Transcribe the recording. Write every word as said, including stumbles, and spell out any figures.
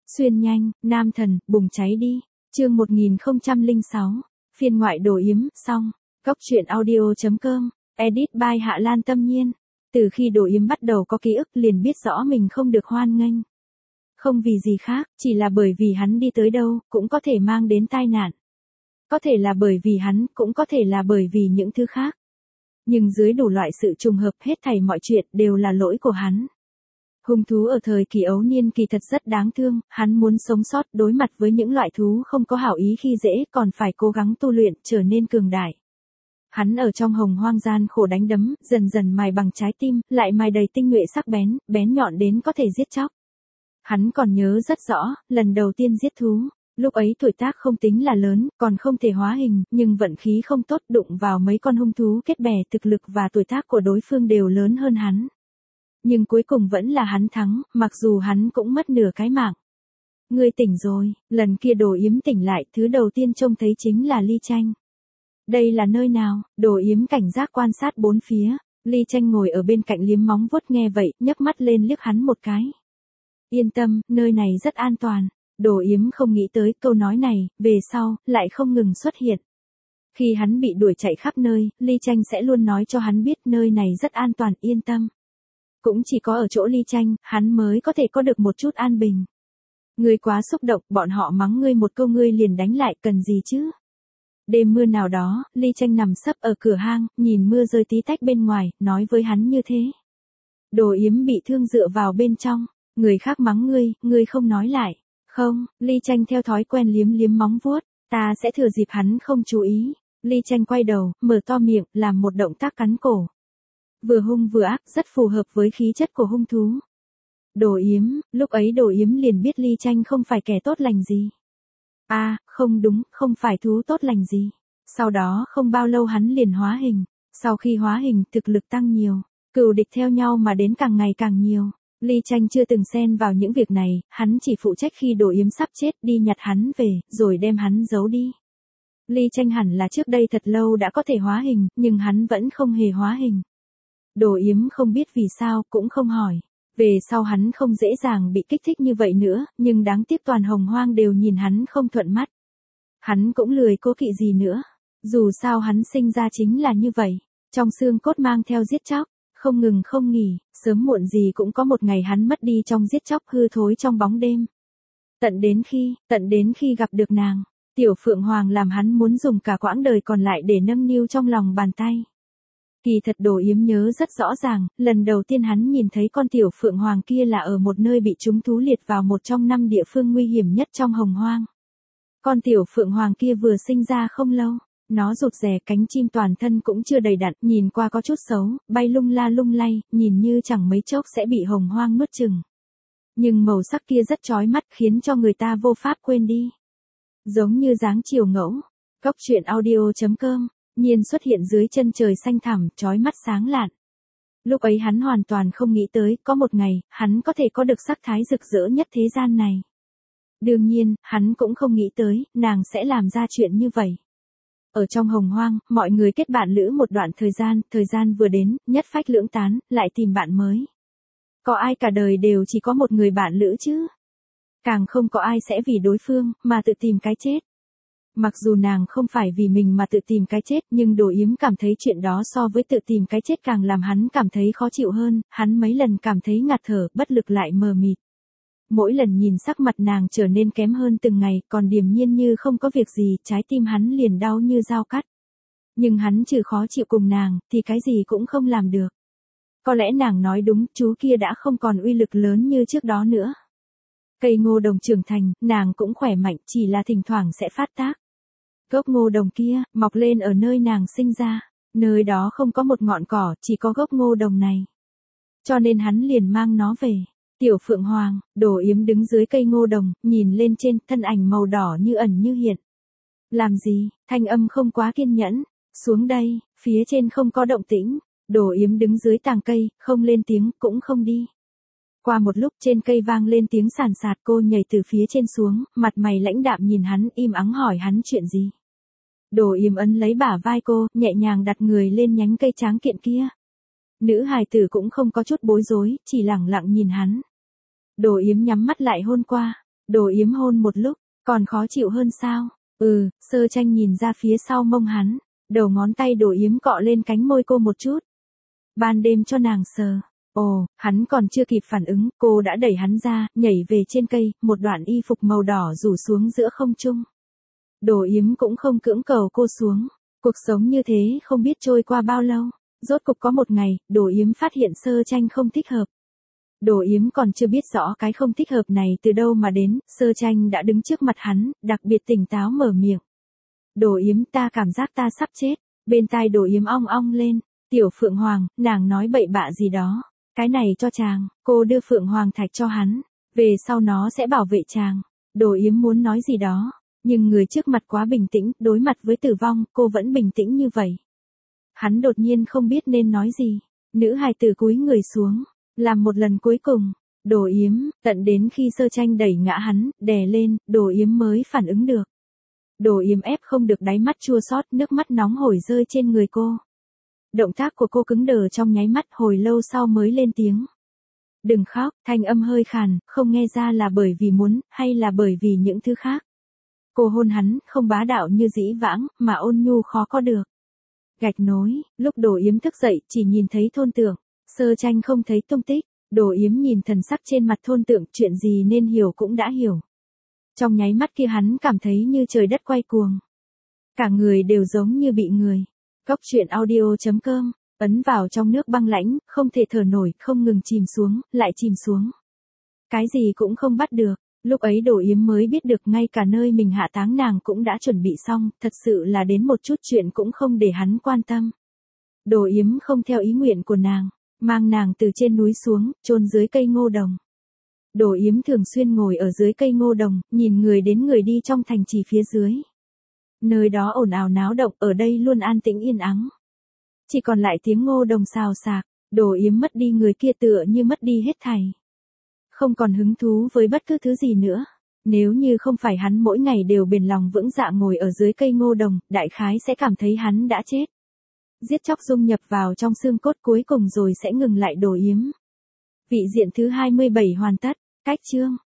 Xuyên nhanh, nam thần, bùng cháy đi. Chương một nghìn không trăm lẻ sáu, phiên ngoại Đồ Yếm, xong. Góc truyện audio chấm com, edit by Hạ Lan Tâm Nhiên. Từ khi Đồ Yếm bắt đầu có ký ức liền biết rõ mình không được hoan nghênh. Không vì gì khác, chỉ là bởi vì hắn đi tới đâu, cũng có thể mang đến tai nạn. Có thể là bởi vì hắn, cũng có thể là bởi vì những thứ khác. Nhưng dưới đủ loại sự trùng hợp hết thảy mọi chuyện đều là lỗi của hắn. Hung thú ở thời kỳ ấu niên kỳ thật rất đáng thương, hắn muốn sống sót đối mặt với những loại thú không có hảo ý khi dễ còn phải cố gắng tu luyện trở nên cường đại. Hắn ở trong hồng hoang gian khổ đánh đấm, dần dần mài bằng trái tim, lại mài đầy tinh nhuệ sắc bén, bén nhọn đến có thể giết chóc. Hắn còn nhớ rất rõ, lần đầu tiên giết thú, lúc ấy tuổi tác không tính là lớn, còn không thể hóa hình, nhưng vận khí không tốt đụng vào mấy con hung thú kết bè thực lực và tuổi tác của đối phương đều lớn hơn hắn. Nhưng cuối cùng vẫn là hắn thắng, mặc dù hắn cũng mất nửa cái mạng. Ngươi tỉnh rồi, lần kia Đồ Yếm tỉnh lại, thứ đầu tiên trông thấy chính là Ly Tranh. Đây là nơi nào? Đồ Yếm cảnh giác quan sát bốn phía, Ly Tranh ngồi ở bên cạnh liếm móng vuốt nghe vậy, nhấc mắt lên liếc hắn một cái. Yên tâm, nơi này rất an toàn. Đồ Yếm không nghĩ tới câu nói này, về sau, lại không ngừng xuất hiện. Khi hắn bị đuổi chạy khắp nơi, Ly Tranh sẽ luôn nói cho hắn biết nơi này rất an toàn, yên tâm. Cũng chỉ có ở chỗ Ly Tranh, hắn mới có thể có được một chút an bình. Ngươi quá xúc động, bọn họ mắng ngươi một câu ngươi liền đánh lại, cần gì chứ? Đêm mưa nào đó, Ly Tranh nằm sấp ở cửa hang, nhìn mưa rơi tí tách bên ngoài, nói với hắn như thế. Đồ Yếm bị thương dựa vào bên trong, người khác mắng ngươi, ngươi không nói lại. Không, Ly Tranh theo thói quen liếm liếm móng vuốt, ta sẽ thừa dịp hắn không chú ý. Ly Tranh quay đầu, mở to miệng, làm một động tác cắn cổ. Vừa hung vừa ác, rất phù hợp với khí chất của hung thú. Đồ Yếm, lúc ấy Đồ Yếm liền biết Ly Tranh không phải kẻ tốt lành gì. A, à, không đúng, không phải thú tốt lành gì. Sau đó không bao lâu hắn liền hóa hình. Sau khi hóa hình, thực lực tăng nhiều. Cừu địch theo nhau mà đến càng ngày càng nhiều. Ly Tranh chưa từng xen vào những việc này, hắn chỉ phụ trách khi Đồ Yếm sắp chết đi nhặt hắn về, rồi đem hắn giấu đi. Ly Tranh hẳn là trước đây thật lâu đã có thể hóa hình, nhưng hắn vẫn không hề hóa hình. Đồ Yếm không biết vì sao, cũng không hỏi. Về sau hắn không dễ dàng bị kích thích như vậy nữa, nhưng đáng tiếc toàn hồng hoang đều nhìn hắn không thuận mắt. Hắn cũng lười cố kỵ gì nữa. Dù sao hắn sinh ra chính là như vậy. Trong xương cốt mang theo giết chóc, không ngừng không nghỉ, sớm muộn gì cũng có một ngày hắn mất đi trong giết chóc hư thối trong bóng đêm. Tận đến khi, tận đến khi gặp được nàng, Tiểu Phượng Hoàng làm hắn muốn dùng cả quãng đời còn lại để nâng niu trong lòng bàn tay. Kỳ thật Đồ Yếm nhớ rất rõ ràng, lần đầu tiên hắn nhìn thấy con Tiểu Phượng Hoàng kia là ở một nơi bị chúng thú liệt vào một trong năm địa phương nguy hiểm nhất trong hồng hoang. Con Tiểu Phượng Hoàng kia vừa sinh ra không lâu, nó rụt rè cánh chim toàn thân cũng chưa đầy đặn, nhìn qua có chút xấu, bay lung la lung lay, nhìn như chẳng mấy chốc sẽ bị hồng hoang nuốt chừng. Nhưng màu sắc kia rất chói mắt khiến cho người ta vô pháp quên đi. Giống như dáng chiều ngẫu. Góc truyện audio chấm com. Nhiên xuất hiện dưới chân trời xanh thẳm, chói mắt sáng lạn. Lúc ấy hắn hoàn toàn không nghĩ tới, có một ngày, hắn có thể có được sắc thái rực rỡ nhất thế gian này. Đương nhiên, hắn cũng không nghĩ tới, nàng sẽ làm ra chuyện như vậy. Ở trong hồng hoang, mọi người kết bạn lữ một đoạn thời gian, thời gian vừa đến, nhất phách lưỡng tán, lại tìm bạn mới. Có ai cả đời đều chỉ có một người bạn lữ chứ? Càng không có ai sẽ vì đối phương, mà tự tìm cái chết. Mặc dù nàng không phải vì mình mà tự tìm cái chết, nhưng Đồ Yếm cảm thấy chuyện đó so với tự tìm cái chết càng làm hắn cảm thấy khó chịu hơn, hắn mấy lần cảm thấy ngạt thở, bất lực lại mờ mịt. Mỗi lần nhìn sắc mặt nàng trở nên kém hơn từng ngày, còn điềm nhiên như không có việc gì, trái tim hắn liền đau như dao cắt. Nhưng hắn trừ khó chịu cùng nàng, thì cái gì cũng không làm được. Có lẽ nàng nói đúng, chú kia đã không còn uy lực lớn như trước đó nữa. Cây ngô đồng trưởng thành, nàng cũng khỏe mạnh, chỉ là thỉnh thoảng sẽ phát tác. Gốc ngô đồng kia, mọc lên ở nơi nàng sinh ra, nơi đó không có một ngọn cỏ, chỉ có gốc ngô đồng này. Cho nên hắn liền mang nó về. Tiểu Phượng Hoàng, Đồ Yếm đứng dưới cây ngô đồng, nhìn lên trên, thân ảnh màu đỏ như ẩn như hiện. Làm gì, thanh âm không quá kiên nhẫn, xuống đây, phía trên không có động tĩnh. Đồ Yếm đứng dưới tàng cây, không lên tiếng, cũng không đi. Qua một lúc trên cây vang lên tiếng sàn sạt, cô nhảy từ phía trên xuống, mặt mày lãnh đạm nhìn hắn, im ắng hỏi hắn chuyện gì. Đồ Yếm ấn lấy bả vai cô, nhẹ nhàng đặt người lên nhánh cây tráng kiện kia. Nữ hài tử cũng không có chút bối rối, chỉ lẳng lặng nhìn hắn. Đồ Yếm nhắm mắt lại hôn qua. Đồ yếm hôn một lúc, còn khó chịu hơn sao? Ừ, Sơ Tranh nhìn ra phía sau mông hắn, đầu ngón tay Đồ yếm cọ lên cánh môi cô một chút. Ban đêm cho nàng sờ. Ồ, hắn còn chưa kịp phản ứng, cô đã đẩy hắn ra, nhảy về trên cây, một đoạn y phục màu đỏ rủ xuống giữa không trung. Đồ yếm cũng không cưỡng cầu cô xuống. Cuộc sống như thế không biết trôi qua bao lâu. Rốt cục có một ngày, Đồ yếm phát hiện Sơ Tranh không thích hợp. Đồ yếm còn chưa biết rõ cái không thích hợp này từ đâu mà đến, Sơ Tranh đã đứng trước mặt hắn, đặc biệt tỉnh táo mở miệng. Đồ yếm, ta cảm giác ta sắp chết. Bên tai Đồ yếm ong ong lên. Tiểu Phượng Hoàng, nàng nói bậy bạ gì đó. Cái này cho chàng, cô đưa Phượng Hoàng thạch cho hắn. Về sau nó sẽ bảo vệ chàng. Đồ yếm muốn nói gì đó. Nhưng người trước mặt quá bình tĩnh, đối mặt với tử vong, cô vẫn bình tĩnh như vậy. Hắn đột nhiên không biết nên nói gì. Nữ hài tử cúi người xuống. Làm một lần cuối cùng. Đồ yếm, tận đến khi Sơ Tranh đẩy ngã hắn, đè lên, Đồ yếm mới phản ứng được. Đồ yếm ép không được đáy mắt chua xót, nước mắt nóng hổi rơi trên người cô. Động tác của cô cứng đờ trong nháy mắt, hồi lâu sau mới lên tiếng. Đừng khóc, thanh âm hơi khàn, không nghe ra là bởi vì muốn, hay là bởi vì những thứ khác. Cô hôn hắn, không bá đạo như dĩ vãng, mà ôn nhu khó có được. Gạch nối, lúc Đồ yếm thức dậy, chỉ nhìn thấy Thôn Tượng. Sơ Tranh không thấy tung tích. Đồ yếm nhìn thần sắc trên mặt Thôn Tượng, chuyện gì nên hiểu cũng đã hiểu. Trong nháy mắt kia hắn cảm thấy như trời đất quay cuồng. Cả người đều giống như bị người. Cốc truyện audio chấm com, ấn vào trong nước băng lãnh, không thể thở nổi, không ngừng chìm xuống, lại chìm xuống. Cái gì cũng không bắt được. Lúc ấy Đồ yếm mới biết được ngay cả nơi mình hạ táng nàng cũng đã chuẩn bị xong, thật sự là đến một chút chuyện cũng không để hắn quan tâm. Đồ yếm không theo ý nguyện của nàng, mang nàng từ trên núi xuống, chôn dưới cây ngô đồng. Đồ yếm thường xuyên ngồi ở dưới cây ngô đồng, nhìn người đến người đi trong thành trì phía dưới. Nơi đó ồn ào náo động, ở đây luôn an tĩnh yên ắng. Chỉ còn lại tiếng ngô đồng xào xạc, Đồ yếm mất đi người kia tựa như mất đi hết thảy. Không còn hứng thú với bất cứ thứ gì nữa. Nếu như không phải hắn mỗi ngày đều bền lòng vững dạ ngồi ở dưới cây ngô đồng, đại khái sẽ cảm thấy hắn đã chết. Giết chóc dung nhập vào trong xương cốt cuối cùng rồi sẽ ngừng lại Đồ yếm. Vị diện thứ hai mươi bảy hoàn tất, cách chương.